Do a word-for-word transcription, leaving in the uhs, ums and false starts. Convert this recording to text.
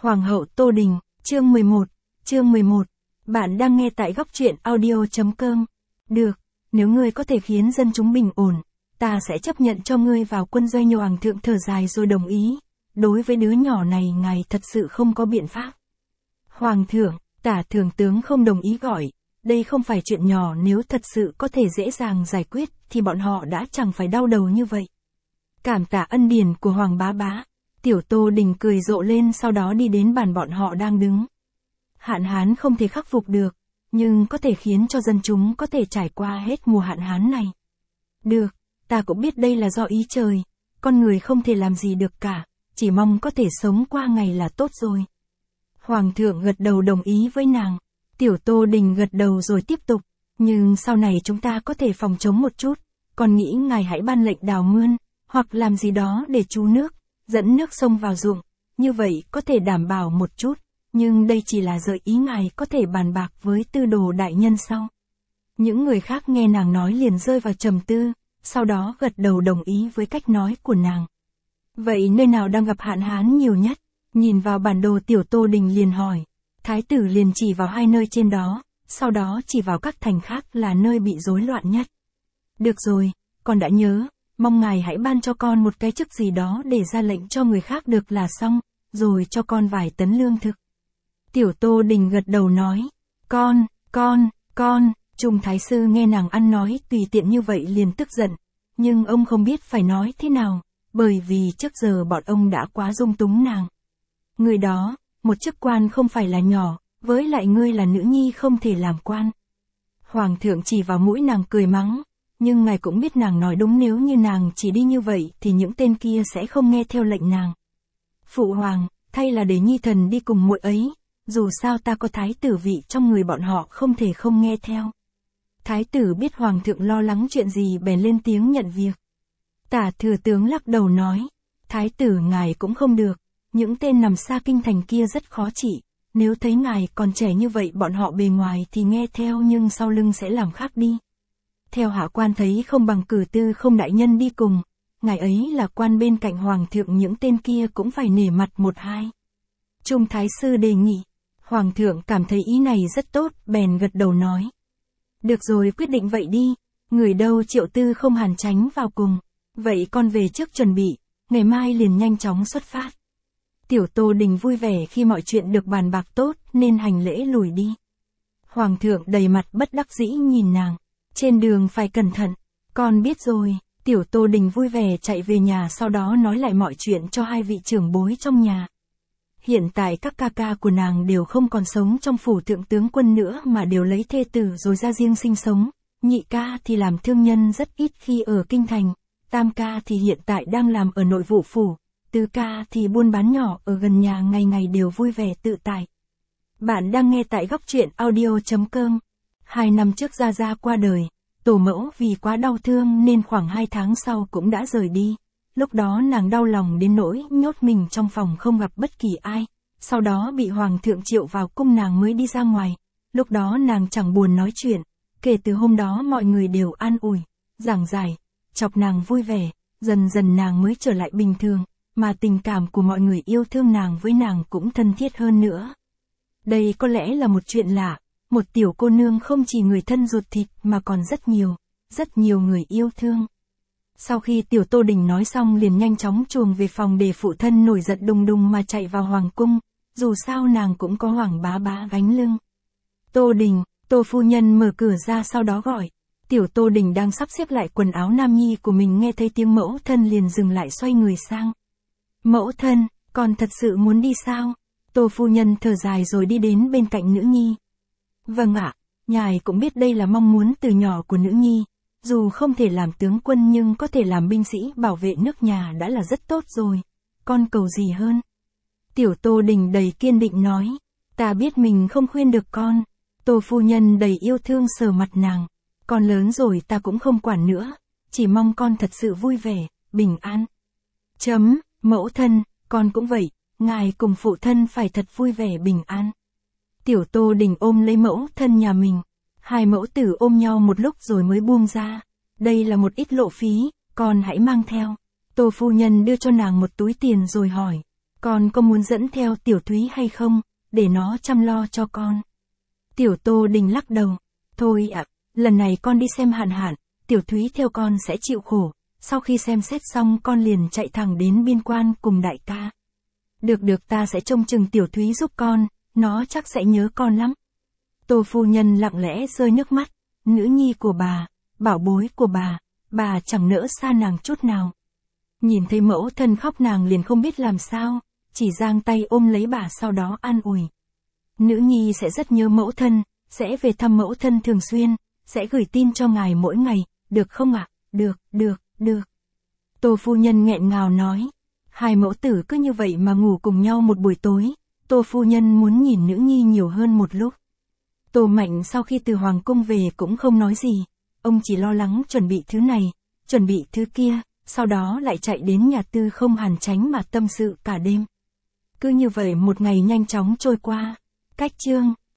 Hoàng hậu Tô Đình, chương mười một, chương mười một. Bạn đang nghe tại góc truyện audio chấm com. Được, nếu ngươi có thể khiến dân chúng bình ổn, ta sẽ chấp nhận cho ngươi vào quân doanh. Hoàng thượng thở dài rồi đồng ý. Đối với đứa nhỏ này ngài thật sự không có biện pháp. Hoàng thượng, Tả Thường tướng không đồng ý gọi. Đây không phải chuyện nhỏ, nếu thật sự có thể dễ dàng giải quyết thì bọn họ đã chẳng phải đau đầu như vậy. Cảm tạ ân điển của Hoàng bá bá. Tiểu Tô Đình cười rộ lên, sau đó đi đến bàn bọn họ đang đứng. Hạn hán không thể khắc phục được, nhưng có thể khiến cho dân chúng có thể trải qua hết mùa hạn hán này. Được, ta cũng biết đây là do ý trời, con người không thể làm gì được cả, chỉ mong có thể sống qua ngày là tốt rồi. Hoàng thượng gật đầu đồng ý với nàng. Tiểu Tô Đình gật đầu rồi tiếp tục, nhưng sau này chúng ta có thể phòng chống một chút, còn nghĩ ngài hãy ban lệnh đào mương, hoặc làm gì đó để trú nước, dẫn nước sông vào ruộng, như vậy có thể đảm bảo một chút, nhưng đây chỉ là gợi ý, ngài có thể bàn bạc với Tư Đồ đại nhân sau. Những người khác nghe nàng nói liền rơi vào trầm tư, sau đó gật đầu đồng ý với cách nói của nàng. Vậy nơi nào đang gặp hạn hán nhiều nhất? Nhìn vào bản đồ, Tiểu Tô Đình liền hỏi. Thái tử liền chỉ vào hai nơi trên đó, sau đó chỉ vào các thành khác là nơi bị rối loạn nhất. Được rồi, con đã nhớ, mong ngài hãy ban cho con một cái chức gì đó để ra lệnh cho người khác được là xong, rồi cho con vài tấn lương thực. Tiểu Tô Đình gật đầu nói, con, con, con. Trung Thái Sư nghe nàng ăn nói tùy tiện như vậy liền tức giận, nhưng ông không biết phải nói thế nào, bởi vì trước giờ bọn ông đã quá dung túng nàng. Người đó, một chức quan không phải là nhỏ, với lại ngươi là nữ nhi không thể làm quan. Hoàng thượng chỉ vào mũi nàng cười mắng, nhưng ngài cũng biết nàng nói đúng, nếu như nàng chỉ đi như vậy thì những tên kia sẽ không nghe theo lệnh nàng. Phụ hoàng, thay là để nhi thần đi cùng muội ấy, dù sao ta có thái tử vị trong người, bọn họ không thể không nghe theo. Thái tử biết hoàng thượng lo lắng chuyện gì bèn lên tiếng nhận việc. Tả thừa tướng lắc đầu nói, thái tử ngài cũng không được, những tên nằm xa kinh thành kia rất khó trị, nếu thấy ngài còn trẻ như vậy bọn họ bề ngoài thì nghe theo nhưng sau lưng sẽ làm khác đi. Theo hạ quan thấy không bằng cử Tư Không đại nhân đi cùng, ngài ấy là quan bên cạnh hoàng thượng, những tên kia cũng phải nể mặt một hai. Trung Thái Sư đề nghị, hoàng thượng cảm thấy ý này rất tốt, bèn gật đầu nói. Được rồi, quyết định vậy đi, người đâu Triệu Tư Không hàn tránh vào cùng, vậy con về trước chuẩn bị, ngày mai liền nhanh chóng xuất phát. Tiểu Tô Đình vui vẻ khi mọi chuyện được bàn bạc tốt nên hành lễ lùi đi. Hoàng thượng đầy mặt bất đắc dĩ nhìn nàng, trên đường phải cẩn thận, con biết rồi. Tiểu Tô Đình vui vẻ chạy về nhà, sau đó nói lại mọi chuyện cho hai vị trưởng bối trong nhà. Hiện tại các ca ca của nàng đều không còn sống trong phủ thượng tướng quân nữa mà đều lấy thê tử rồi ra riêng sinh sống, nhị ca thì làm thương nhân rất ít khi ở kinh thành, tam ca thì hiện tại đang làm ở nội vụ phủ, tứ ca thì buôn bán nhỏ ở gần nhà, ngày ngày đều vui vẻ tự tại. Bạn đang nghe tại góc truyện audio chấm com. Hai năm trước Gia Gia qua đời, tổ mẫu vì quá đau thương nên khoảng hai tháng sau cũng đã rời đi. Lúc đó nàng đau lòng đến nỗi nhốt mình trong phòng không gặp bất kỳ ai, sau đó bị hoàng thượng triệu vào cung nàng mới đi ra ngoài. Lúc đó nàng chẳng buồn nói chuyện, kể từ hôm đó mọi người đều an ủi, giảng giải, chọc nàng vui vẻ, dần dần nàng mới trở lại bình thường, mà tình cảm của mọi người yêu thương nàng với nàng cũng thân thiết hơn nữa. Đây có lẽ là một chuyện lạ, một tiểu cô nương không chỉ người thân ruột thịt mà còn rất nhiều, rất nhiều người yêu thương. Sau khi Tiểu Tô Đình nói xong liền nhanh chóng chuồng về phòng để phụ thân nổi giận đùng đùng mà chạy vào hoàng cung, dù sao nàng cũng có Hoàng bá bá gánh lưng. Tô Đình, Tô phu nhân mở cửa ra sau đó gọi. Tiểu Tô Đình đang sắp xếp lại quần áo nam nhi của mình, nghe thấy tiếng mẫu thân liền dừng lại xoay người sang. Mẫu thân, con thật sự muốn đi sao? Tô phu nhân thở dài rồi đi đến bên cạnh nữ nhi. Vâng ạ, nhài cũng biết đây là mong muốn từ nhỏ của nữ nhi. Dù không thể làm tướng quân nhưng có thể làm binh sĩ bảo vệ nước nhà đã là rất tốt rồi. Con cầu gì hơn? Tiểu Tô Đình đầy kiên định nói. Ta biết mình không khuyên được con. Tô phu nhân đầy yêu thương sờ mặt nàng. Con lớn rồi ta cũng không quản nữa. Chỉ mong con thật sự vui vẻ, bình an. Chấm, mẫu thân, con cũng vậy. Ngài cùng phụ thân phải thật vui vẻ bình an. Tiểu Tô Đình ôm lấy mẫu thân nhà mình. Hai mẫu tử ôm nhau một lúc rồi mới buông ra. Đây là một ít lộ phí, con hãy mang theo. Tô phu nhân đưa cho nàng một túi tiền rồi hỏi. Con có muốn dẫn theo Tiểu Thúy hay không, để nó chăm lo cho con? Tiểu Tô Đình lắc đầu. Thôi ạ, lần này con đi xem Hạn Hạn, Tiểu Thúy theo con sẽ chịu khổ. Sau khi xem xét xong con liền chạy thẳng đến biên quan cùng đại ca. Được được, ta sẽ trông chừng Tiểu Thúy giúp con, nó chắc sẽ nhớ con lắm. Tô phu nhân lặng lẽ rơi nước mắt. Nữ nhi của bà, bảo bối của bà, bà chẳng nỡ xa nàng chút nào. Nhìn thấy mẫu thân khóc nàng liền không biết làm sao, chỉ giang tay ôm lấy bà sau đó an ủi. Nữ nhi sẽ rất nhớ mẫu thân, sẽ về thăm mẫu thân thường xuyên, sẽ gửi tin cho ngài mỗi ngày, được không ạ? Được, được, được. Tô phu nhân nghẹn ngào nói. Hai mẫu tử cứ như vậy mà ngủ cùng nhau một buổi tối, Tô phu nhân muốn nhìn nữ nhi nhiều hơn một lúc. Tô Mạnh sau khi từ hoàng cung về cũng không nói gì, ông chỉ lo lắng chuẩn bị thứ này, chuẩn bị thứ kia, sau đó lại chạy đến nhà Tư Không Hàn Chánh mà tâm sự cả đêm. Cứ như vậy một ngày nhanh chóng trôi qua. Cách chương